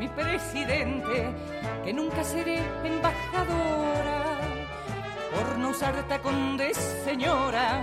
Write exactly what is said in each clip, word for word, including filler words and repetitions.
presidente, que nunca seré embajadora por no usar tacones, señora,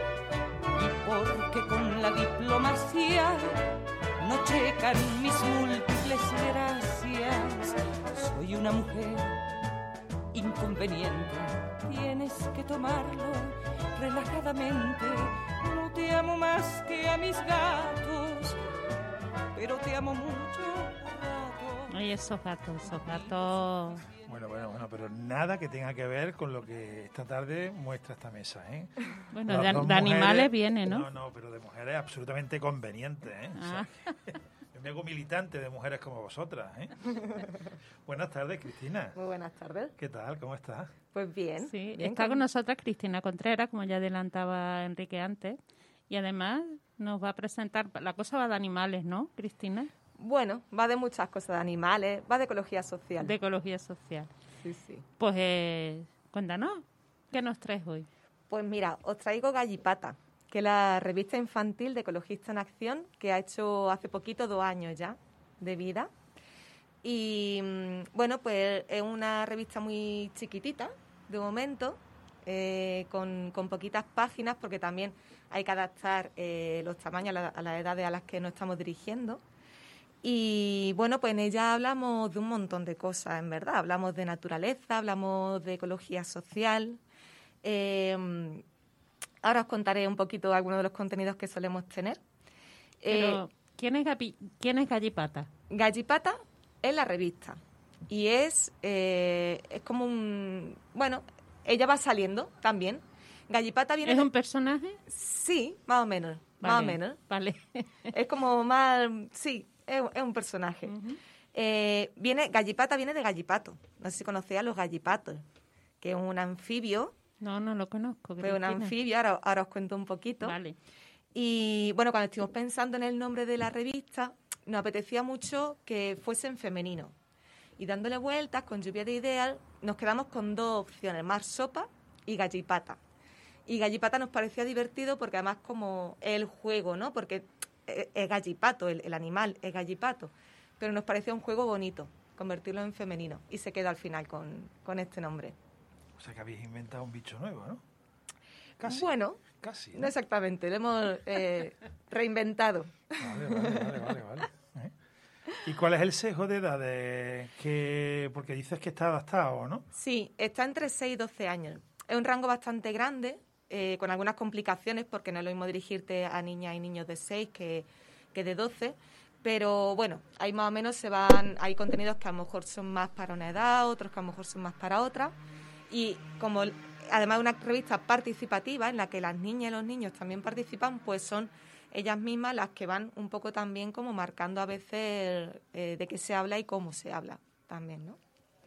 y porque con la diplomacia no checan mis múltiples gracias. Soy una mujer inconveniente, tienes que tomarlo relajadamente. No te amo más que a mis gatos, pero te amo mucho a rato. Ay, esos gatos, esos gatos... Bueno, bueno, bueno, pero nada que tenga que ver con lo que esta tarde muestra esta mesa, ¿eh? Bueno, Las de, dos de animales mujeres- viene, ¿no? No, no, pero de mujeres absolutamente convenientes, ¿eh? O sea, Ah. yo me hago militante de mujeres como vosotras, ¿eh? Buenas tardes, Cristina. Muy buenas tardes. ¿Qué tal? ¿Cómo estás? Pues bien. Sí, bien, está con nosotras Cristina Contreras, como ya adelantaba Enrique antes, y además nos va a presentar, la cosa va de animales, ¿no, Cristina? Bueno, va de muchas cosas, de animales, va de ecología social. De ecología social. Sí, sí. Pues eh, cuéntanos, ¿qué nos traes hoy? Pues mira, os traigo Gallipata, que es la revista infantil de Ecologistas en Acción, que ha hecho hace poquito, dos años ya, de vida. Y mm, bueno, pues es una revista muy chiquitita, de momento, eh, con, con poquitas páginas, porque también hay que adaptar eh, los tamaños a, la, a las edades a las que nos estamos dirigiendo. Y bueno, pues en ella hablamos de un montón de cosas, en verdad. Hablamos de naturaleza, hablamos de ecología social. Eh, ahora os contaré un poquito algunos de los contenidos que solemos tener. Pero, Eh, ¿quién, es Gapi- ¿quién es Gallipata? Gallipata es la revista y es, eh, es como un... Bueno, ella va saliendo también. Gallipata viene... ¿Es de- un personaje? Sí, más o menos, más o Vale, menos. Vale. Es como más... Sí, es, es un personaje. Ujú. Eh, viene, Gallipata viene de gallipato. No sé si conocéis a los gallipatos, que es un anfibio. No, no lo conozco. Fue un Cristina. anfibio, ahora, ahora os cuento un poquito. Vale. Y bueno, cuando estuvimos pensando en el nombre de la revista, nos apetecía mucho que fuese en femenino. Y dándole vueltas, con lluvia de ideas, nos quedamos con dos opciones, Mar Sopa y Gallipata. Y Gallipata nos parecía divertido porque además como es el juego, ¿no? Porque es es gallipato, el, el animal es gallipato. Pero nos parecía un juego bonito, convertirlo en femenino. Y se queda al final con, con este nombre. O sea que habéis inventado un bicho nuevo, ¿no? Casi. Bueno, Casi, no ¿no? exactamente, lo hemos eh, reinventado. Vale, vale, vale, vale, vale. ¿Eh? ¿Y cuál es el sesgo de edades? Que, porque dices que está adaptado, ¿no? Sí, está entre seis y doce años. Es un rango bastante grande, eh, con algunas complicaciones, porque no es lo mismo dirigirte a niñas y niños de seis que, que de doce. Pero bueno, ahí más o menos se van, hay contenidos que a lo mejor son más para una edad, otros que a lo mejor son más para otra. Y como además es una revista participativa en la que las niñas y los niños también participan, pues son ellas mismas las que van un poco también como marcando a veces eh, de qué se habla y cómo se habla también, ¿no?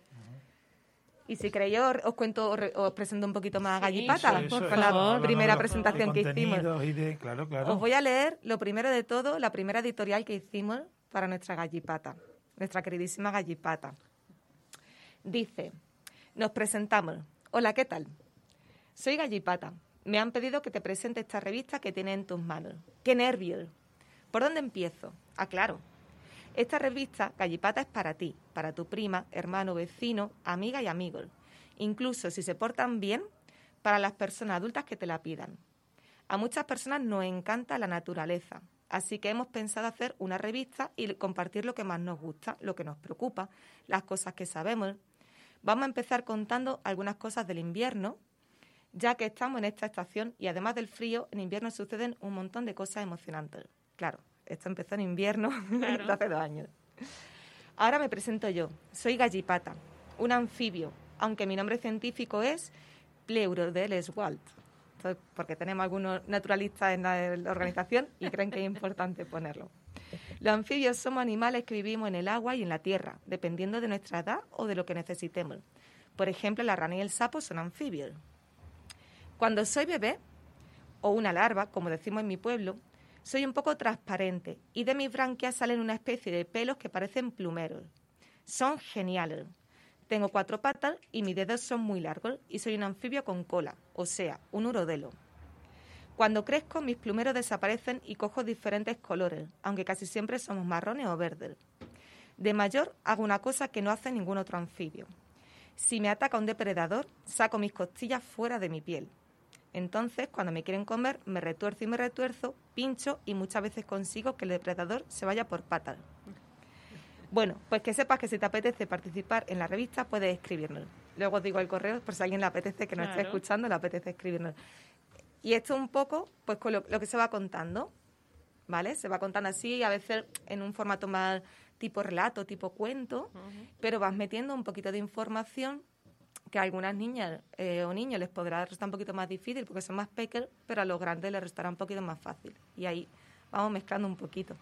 Y si queréis, os, os cuento, os, re- os presento un poquito más a Sí, Gallipata, Eso, eso, con eso, la háblanos primera de los- presentación de que hicimos. contenidos y de, claro, claro. Os voy a leer, lo primero de todo, la primera editorial que hicimos para nuestra Gallipata, nuestra queridísima Gallipata. Dice, nos presentamos. Hola, ¿qué tal? Soy Gallipata. Me han pedido que te presente esta revista que tiene en tus manos. ¡Qué nervios! ¿Por dónde empiezo? Ah, claro. Esta revista, Gallipata, es para ti, para tu prima, hermano, vecino, amiga y amigos. Incluso, si se portan bien, para las personas adultas que te la pidan. A muchas personas nos encanta la naturaleza, así que hemos pensado hacer una revista y compartir lo que más nos gusta, lo que nos preocupa, las cosas que sabemos. Vamos a empezar contando algunas cosas del invierno, ya que estamos en esta estación y además del frío, en invierno suceden un montón de cosas emocionantes. Claro, esto empezó en invierno, Claro. hace dos años. Ahora me presento yo. Soy Gallipata, un anfibio, aunque mi nombre científico es Pleurodelleswald, porque tenemos algunos naturalistas en la, en la organización y creen que es importante ponerlo. Los anfibios somos animales que vivimos en el agua y en la tierra, dependiendo de nuestra edad o de lo que necesitemos. Por ejemplo, la rana y el sapo son anfibios. Cuando soy bebé, o una larva, como decimos en mi pueblo, soy un poco transparente y de mis branquias salen una especie de pelos que parecen plumeros. Son geniales. Tengo cuatro patas y mis dedos son muy largos y soy un anfibio con cola, o sea, un urodelo. Cuando crezco, mis plumeros desaparecen y cojo diferentes colores, aunque casi siempre somos marrones o verdes. De mayor hago una cosa que no hace ningún otro anfibio. Si me ataca un depredador, saco mis costillas fuera de mi piel. Entonces, cuando me quieren comer, me retuerzo y me retuerzo, pincho y muchas veces consigo que el depredador se vaya por patas. Bueno, pues que sepas que si te apetece participar en la revista, puedes escribirnos. Luego os digo el correo, por si a alguien le apetece, que nos Claro. esté escuchando, le apetece escribirnos. Y esto un poco, pues con lo, lo que se va contando, ¿vale? Se va contando así, a veces en un formato más tipo relato, tipo cuento, uh-huh. pero vas metiendo un poquito de información que a algunas niñas eh, o niños les podrá resultar un poquito más difícil porque son más pequeños, pero a los grandes les resultará un poquito más fácil. Y ahí vamos mezclando un poquito.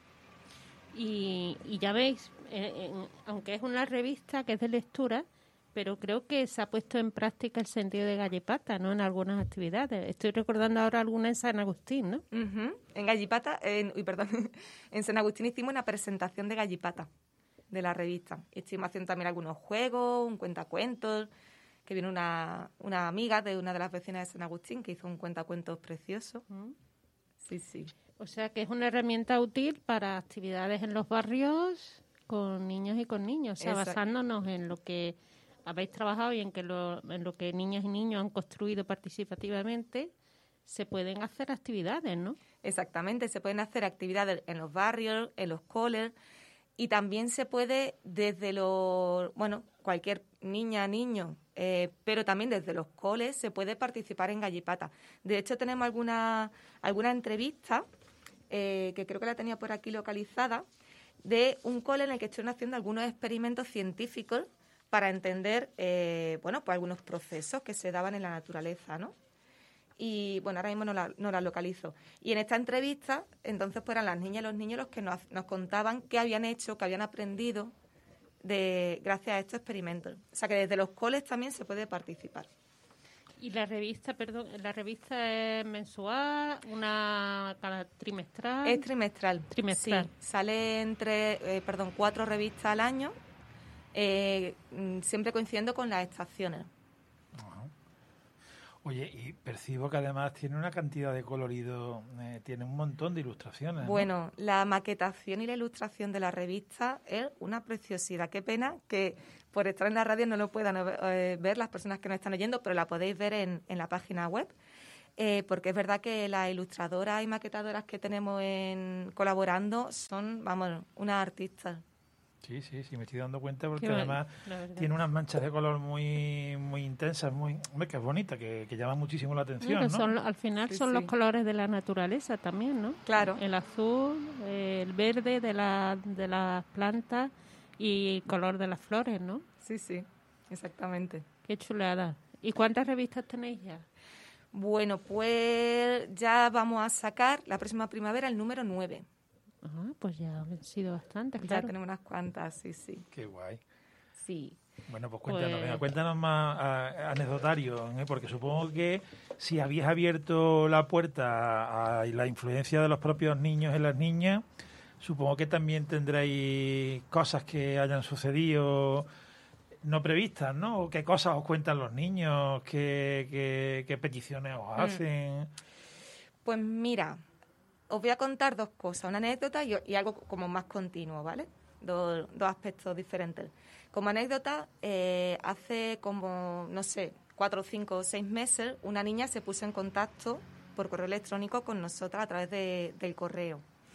Y, y ya veis, eh, eh, aunque es una revista que es de lectura, pero creo que se ha puesto en práctica el sentido de Gallipata, ¿no? En algunas actividades. Estoy recordando ahora alguna en San Agustín, ¿no? Uh-huh. En Gallipata, en, uy, perdón, en San Agustín hicimos una presentación de Gallipata, de la revista. Estuvimos haciendo también algunos juegos, un cuentacuentos, que vino una, una amiga de una de las vecinas de San Agustín que hizo un cuentacuentos precioso. Uh-huh. Sí, sí. O sea que es una herramienta útil para actividades en los barrios con niños y con niños, o sea, Exacto. basándonos en lo que habéis trabajado y en, que lo, en lo que niñas y niños han construido participativamente, se pueden hacer actividades, ¿no? Exactamente, se pueden hacer actividades en los barrios, en los coles, y también se puede desde los, bueno, cualquier niña, niño, eh, pero también desde los coles se puede participar en Gallipata. De hecho, tenemos alguna, alguna entrevista, eh, que creo que la tenía por aquí localizada, de un cole en el que estuvieron haciendo algunos experimentos científicos para entender, eh, bueno, pues algunos procesos que se daban en la naturaleza, ¿no? Y, bueno, ahora mismo no la, no la localizo. Y en esta entrevista, entonces, pues eran las niñas y los niños los que nos, nos contaban qué habían hecho, qué habían aprendido de gracias a estos experimentos. O sea, que desde los coles también se puede participar. ¿Y la revista, perdón, la revista es mensual, una cada trimestral? Es trimestral. Trimestral. Sí, sale entre, eh, perdón, cuatro revistas al año, eh, siempre coincidiendo con las estaciones. Oye, y percibo que además tiene una cantidad de colorido, eh, tiene un montón de ilustraciones, ¿no? Bueno, la maquetación y la ilustración de la revista es una preciosidad. Qué pena que por estar en la radio no lo puedan eh, ver las personas que nos están oyendo, pero la podéis ver en, en la página web, eh, porque es verdad que las ilustradoras y maquetadoras que tenemos en, colaborando son, vamos, unas artistas. Sí, sí, sí, me estoy dando cuenta porque Qué además bueno, tiene unas manchas de color muy muy intensas, muy hombre, que es bonita, que, que llama muchísimo la atención, bueno, ¿no? Son, al final sí, son sí. los colores de la naturaleza también, ¿no? Claro. El azul, el verde de, la, de las plantas y el color de las flores, ¿no? Sí, sí, exactamente. Qué chulada. ¿Y cuántas revistas tenéis ya? Bueno, pues ya vamos a sacar la próxima primavera el número nueve. Ah, pues ya han sido bastantes, claro. Ya tenemos unas cuantas, sí, sí. Qué guay. Sí. Bueno, pues cuéntanos, Pues- venga, cuéntanos más a- anecdotario, ¿eh? Porque supongo que si habías abierto la puerta a, a la influencia de los propios niños en las niñas, supongo que también tendréis cosas que hayan sucedido no previstas, ¿no? ¿O qué cosas os cuentan los niños? ¿Qué, qué, qué peticiones os hacen? Pues mira, os voy a contar dos cosas, una anécdota y, y algo como más continuo, ¿vale? Dos, dos aspectos diferentes. Como anécdota, eh, hace como, no sé, cuatro, cinco o seis meses, una niña se puso en contacto por correo electrónico con nosotras a través de, del correo.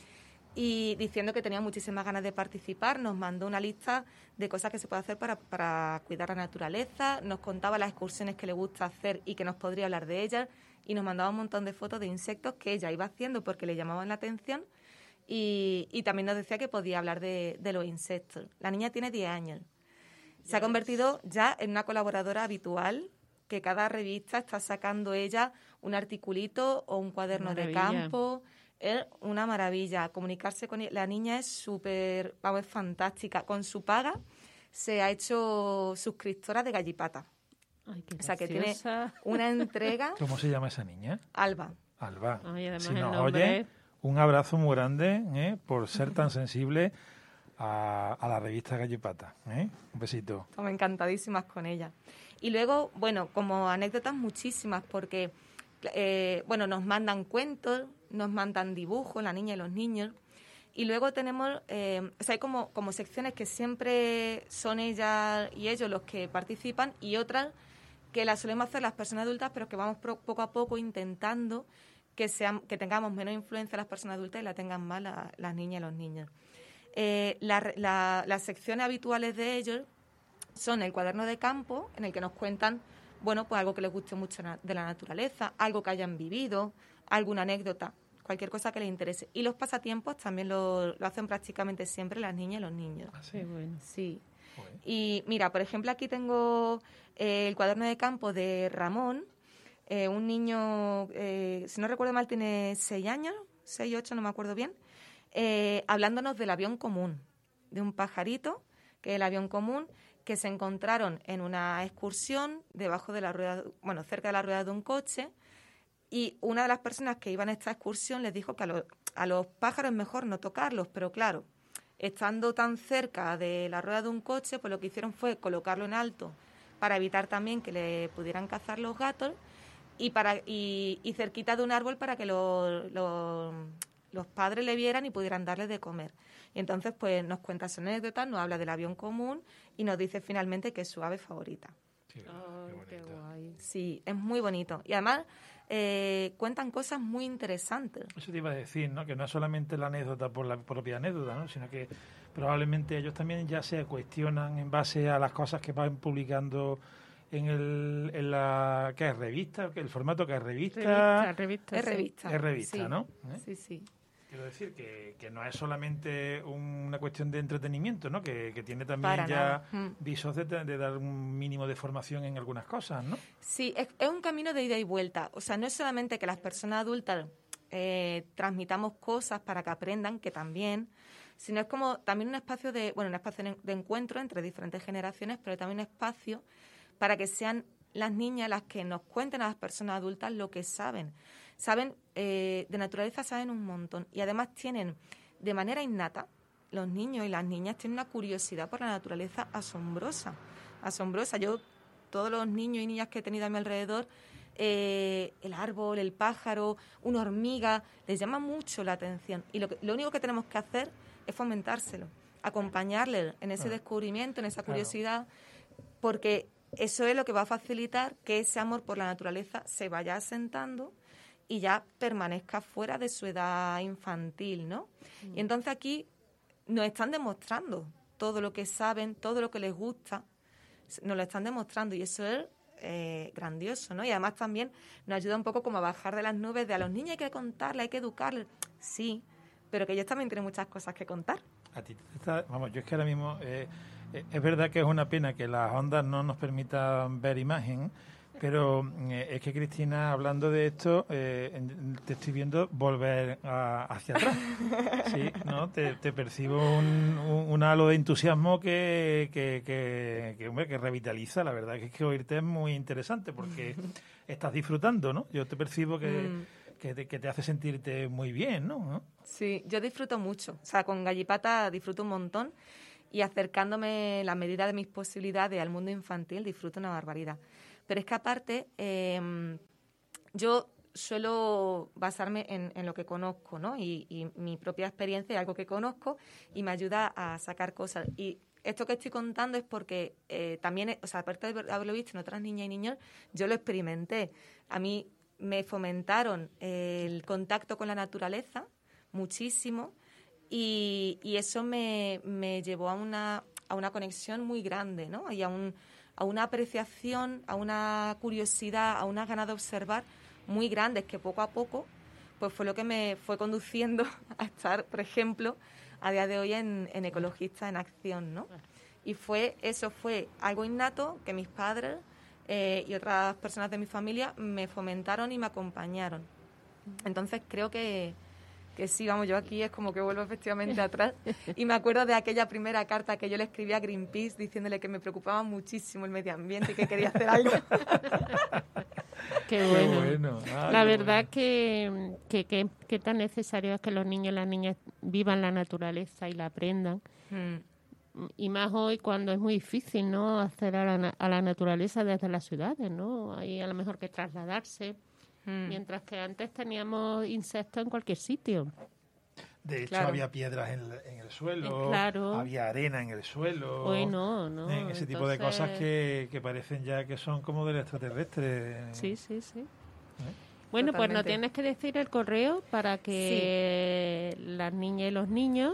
Y diciendo que tenía muchísimas ganas de participar, nos mandó una lista de cosas que se puede hacer para, para cuidar la naturaleza, nos contaba las excursiones que le gusta hacer y que nos podría hablar de ellas, y nos mandaba un montón de fotos de insectos que ella iba haciendo porque le llamaban la atención, y, y también nos decía que podía hablar de, de los insectos. La niña tiene diez años. Se ha convertido ya en una colaboradora habitual, que cada revista está sacando ella un articulito o un cuaderno de Maravilla. campo. Es una maravilla. Comunicarse con ella. La niña es súper, vamos, es fantástica. Con su paga se ha hecho suscriptora de Gallipata. Ay, qué O sea, que tiene graciosa. una entrega. ¿Cómo se llama esa niña? Alba. Alba. Ay, además Si el nos nombre oye, es- un abrazo muy grande, ¿eh? Por ser tan sensible a, a la revista Gallipata, ¿eh? Un besito. Estamos encantadísimas con ella. Y luego, bueno, como anécdotas muchísimas, porque, eh, bueno, nos mandan cuentos, nos mandan dibujos, la niña y los niños, Y luego tenemos, eh, o sea, hay como, como secciones que siempre son ellas y ellos los que participan y otras que las solemos hacer las personas adultas, pero que vamos pro, poco a poco intentando que sean, que tengamos menos influencia las personas adultas y la tengan más la, las niñas y los niños. Eh, la, la, las secciones habituales de ellos son el cuaderno de campo, en el que nos cuentan, bueno, pues algo que les guste mucho de la naturaleza, algo que hayan vivido, alguna anécdota, cualquier cosa que les interese. Y los pasatiempos también lo, lo hacen prácticamente siempre las niñas y los niños. ¿Ah, sí? Bueno. Sí. Bueno. Y mira, por ejemplo, aquí tengo eh, el cuaderno de campo de Ramón, eh, un niño, eh, si no recuerdo mal, tiene seis años, seis, ocho, no me acuerdo bien, eh, hablándonos del avión común, de un pajarito, que es el avión común, que se encontraron en una excursión debajo de la rueda, bueno, cerca de la rueda de un coche, y una de las personas que iban a esta excursión les dijo que a, lo, a los pájaros es mejor no tocarlos, pero claro, estando tan cerca de la rueda de un coche, pues lo que hicieron fue colocarlo en alto para evitar también que le pudieran cazar los gatos y para y, y cerquita de un árbol para que los, los, los padres le vieran y pudieran darle de comer. Y entonces pues nos cuenta su anécdota, nos habla del avión común y nos dice finalmente que es su ave favorita. Sí, oh, qué, qué guay. Sí, es muy bonito. Y además eh, cuentan cosas muy interesantes. Eso te iba a decir, ¿no? Que no es solamente la anécdota por la propia anécdota, ¿no? Sino que probablemente ellos también ya se cuestionan en base a las cosas que van publicando en el en la ¿qué es? Revista, el formato que es revista. Revista, revista es revista. Es revista, sí. ¿no? ¿Eh? Sí, sí. Quiero decir que, que no es solamente una cuestión de entretenimiento, ¿no? Que, que tiene también Para ya nada. visos de, de dar un mínimo de formación en algunas cosas, ¿no? Sí, es, es un camino de ida y vuelta. O sea, no es solamente que las personas adultas eh, transmitamos cosas para que aprendan, que también, sino es como también un espacio de, bueno, un espacio de encuentro entre diferentes generaciones, pero también un espacio para que sean las niñas las que nos cuenten a las personas adultas lo que saben. Saben, eh, de naturaleza saben un montón y además tienen de manera innata, los niños y las niñas tienen una curiosidad por la naturaleza asombrosa, asombrosa. Yo, todos los niños y niñas que he tenido a mi alrededor, eh, el árbol, el pájaro, una hormiga, les llama mucho la atención y lo, que, lo único que tenemos que hacer es fomentárselo, acompañarles en ese descubrimiento, en esa curiosidad, porque eso es lo que va a facilitar que ese amor por la naturaleza se vaya asentando y ya permanezca fuera de su edad infantil, ¿no? Mm. Y entonces aquí nos están demostrando todo lo que saben, todo lo que les gusta, nos lo están demostrando y eso es eh, grandioso, ¿no? Y además también nos ayuda un poco como a bajar de las nubes de a los niños hay que contarles, hay que educarles. Sí, pero que ellos también tienen muchas cosas que contar. A ti te está, vamos, yo es que ahora mismo eh, eh, es verdad que es una pena que las ondas no nos permitan ver imagen, pero eh, es que Cristina, hablando de esto, eh, te estoy viendo volver a, hacia atrás. Sí, ¿no? Te, te percibo un, un, un halo de entusiasmo que, que, que, que, hombre, que revitaliza. La verdad que es que oírte es muy interesante porque estás disfrutando, ¿no? Yo te percibo que... Mm. Que te, que te hace sentirte muy bien, ¿no? Sí, yo disfruto mucho. O sea, con Gallipata disfruto un montón y acercándome en la medida de mis posibilidades al mundo infantil disfruto una barbaridad. Pero es que aparte, eh, yo suelo basarme en, en lo que conozco, ¿no? Y, y mi propia experiencia es algo que conozco y me ayuda a sacar cosas. Y esto que estoy contando es porque eh, también, o sea, aparte de haberlo visto en otras niñas y niños, yo lo experimenté. A mí me fomentaron el contacto con la naturaleza muchísimo y, y eso me, me llevó a una, a una conexión muy grande, ¿no? Y a, un, a una apreciación, a una curiosidad, a unas ganas de observar muy grandes que poco a poco pues fue lo que me fue conduciendo a estar, por ejemplo, a día de hoy en, en Ecologistas en Acción, ¿no? Y fue eso fue algo innato que mis padres Eh, y otras personas de mi familia me fomentaron y me acompañaron. Entonces creo que, que sí, vamos, yo aquí es como que vuelvo efectivamente atrás y me acuerdo de aquella primera carta que yo le escribí a Greenpeace diciéndole que me preocupaba muchísimo el medio ambiente y que quería hacer algo. Qué bueno. Qué bueno. Ah, la qué verdad bueno. que, que, que, que tan necesario es que los niños y las niñas vivan la naturaleza y la aprendan. Mm. Y más hoy cuando es muy difícil, ¿no?, hacer a la, a la naturaleza desde las ciudades, ¿no? Hay a lo mejor que trasladarse, mm. mientras que antes teníamos insectos en cualquier sitio. De hecho, Claro. había piedras en, en el suelo, Claro. había arena en el suelo. Hoy no, no. eh, ese tipo de entonces- cosas que, que parecen ya que son como del extraterrestre. Sí, sí, sí. ¿Eh? Bueno, pues nos Totalmente. tienes que decir el correo para que las niñas y los niños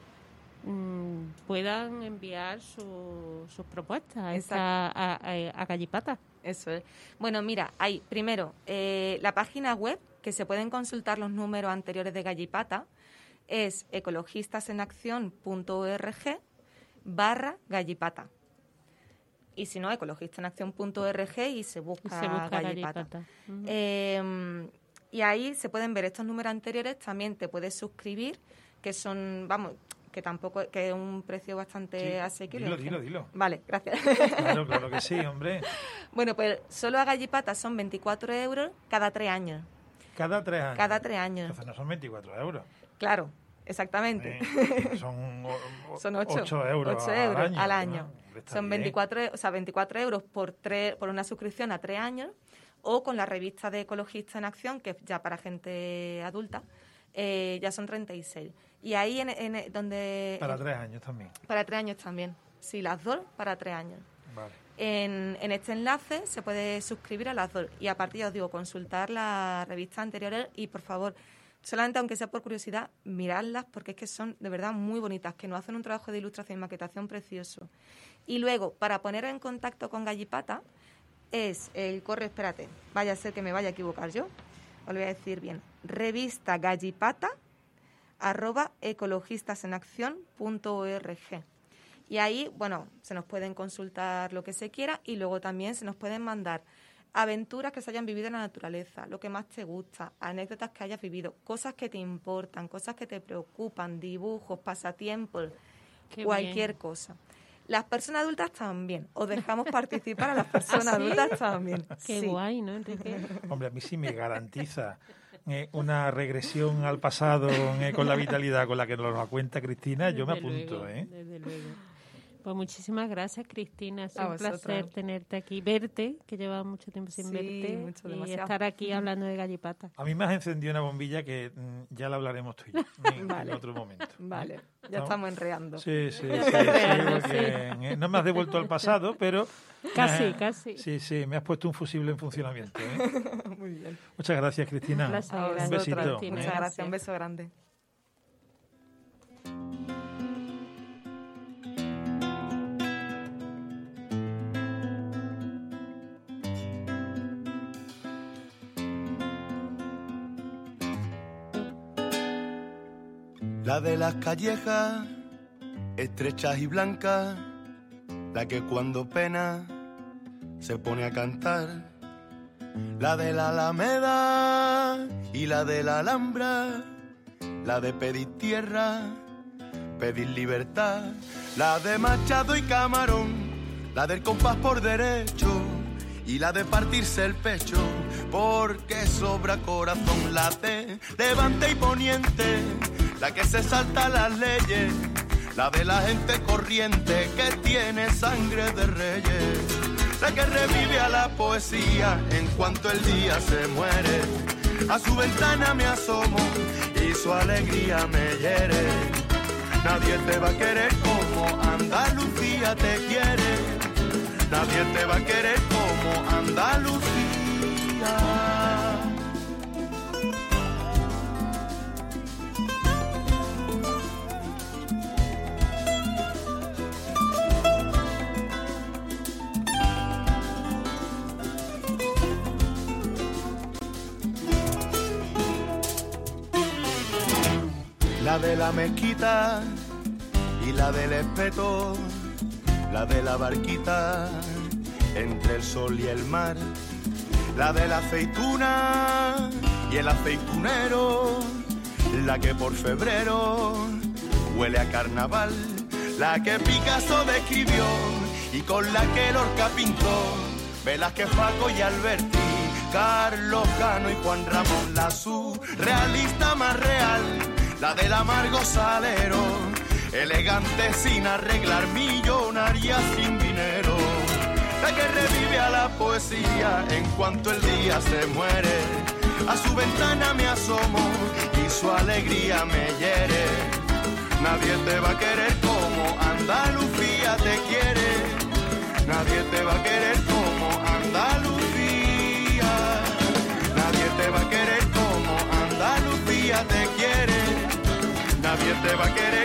mm, puedan enviar su- sus propuestas a, esta, a, a, a Gallipata. Eso es. Bueno, mira, hay primero eh, la página web, que se pueden consultar los números anteriores de Gallipata, es ecologistasenaccion.org barra Gallipata. Y si no, ecologistasenaccion.org y se busca, Y se busca Gallipata. Gallipata. Ujú. Eh, y ahí se pueden ver estos números anteriores. También te puedes suscribir, que son, vamos, que tampoco, que es un precio bastante Sí, asequible. dilo, dilo, dilo. Vale, gracias. Claro, claro que sí, hombre. Bueno, pues solo a Gallipata son veinticuatro euros cada tres años. Cada tres años. Cada tres años. Entonces no son veinticuatro euros. Claro, exactamente. Eh, son o- o- Son ocho. ocho euros, Ocho al euros año. al ¿no? año. Está Son bien. veinticuatro, o sea, veinticuatro euros por, tres, por una suscripción a tres años, o con la revista de Ecologista en Acción, que es ya para gente adulta, eh, ya son treinta y seis. Y ahí en, en- donde... Para en- tres años también. para tres años también. Sí, las dos para tres años. Vale. En, en este enlace se puede suscribir a las dos. Y aparte, ya os digo, consultar las revistas anteriores y, por favor, solamente aunque sea por curiosidad, miradlas porque es que son de verdad muy bonitas, que nos hacen un trabajo de ilustración y maquetación precioso. Y luego, para poner en contacto con Gallipata, es el correo, espérate, vaya a ser que me vaya a equivocar yo, os lo voy a decir bien, revista gallipata arroba ecologistasenaccion.org. Y ahí, bueno, se nos pueden consultar lo que se quiera y luego también se nos pueden mandar aventuras que se hayan vivido en la naturaleza, lo que más te gusta, anécdotas que hayas vivido, cosas que te importan, cosas que te preocupan, dibujos, pasatiempos, Qué cualquier bien. cosa. Las personas adultas también. Os dejamos participar a las personas ¿Ah, sí? adultas también. Qué Sí. guay, ¿no, Enrique? Hombre, a mí sí me garantiza eh, una regresión al pasado eh, con la vitalidad con la que nos la cuenta Cristina. Yo me Desde apunto, luego, ¿eh? Desde luego. Pues muchísimas gracias, Cristina. Ha sido A un vosotras. placer tenerte aquí, verte, que llevaba mucho tiempo sin Sí, verte, mucho, y demasiado. estar aquí hablando de Gallipata. A mí me has encendido una bombilla que mm, ya la hablaremos tú y yo en, Vale. en otro momento. Vale, ya ¿Estamos? estamos enreando. Sí, sí, sí, Ya sí, está real, muy sí. bien, ¿eh? No me has devuelto al pasado, pero... Casi, eh, casi. Sí, sí, me has puesto un fusible en funcionamiento. ¿eh? Muy bien. Muchas gracias, Cristina. Un placer, A Un gracias, besito. vosotras. Cristina. Muchas gracias. Un beso grande. La de las callejas, estrechas y blancas, la que cuando pena se pone a cantar. La de la Alameda y la de la Alhambra, la de pedir tierra, pedir libertad. La de Machado y Camarón, la del compás por derecho y la de partirse el pecho, porque sobra corazón. La de Levante y Poniente, la que se salta las leyes, la de la gente corriente que tiene sangre de reyes, la que revive a la poesía en cuanto el día se muere. A su ventana me asomo y su alegría me hiere. Nadie te va a querer como Andalucía te quiere. Nadie te va a querer como Andalucía. La de la mezquita y la del espeto, la de la barquita entre el sol y el mar, la de la aceituna y el aceitunero, la que por febrero huele a carnaval, la que Picasso describió y con la que Lorca pintó, Velázquez, Paco y Alberti, Carlos Cano y Juan Ramón, la surrealista más real, la del amargo salero, elegante sin arreglar, millonaria sin dinero, la que revive a la poesía en cuanto el día se muere. a su ventana me asomo y su alegría me hiere. Nadie te va a querer como Andalucía te quiere. Nadie te va a querer como Andalucía. Nadie te va a querer como Andalucía te quiere. Nadie te va a querer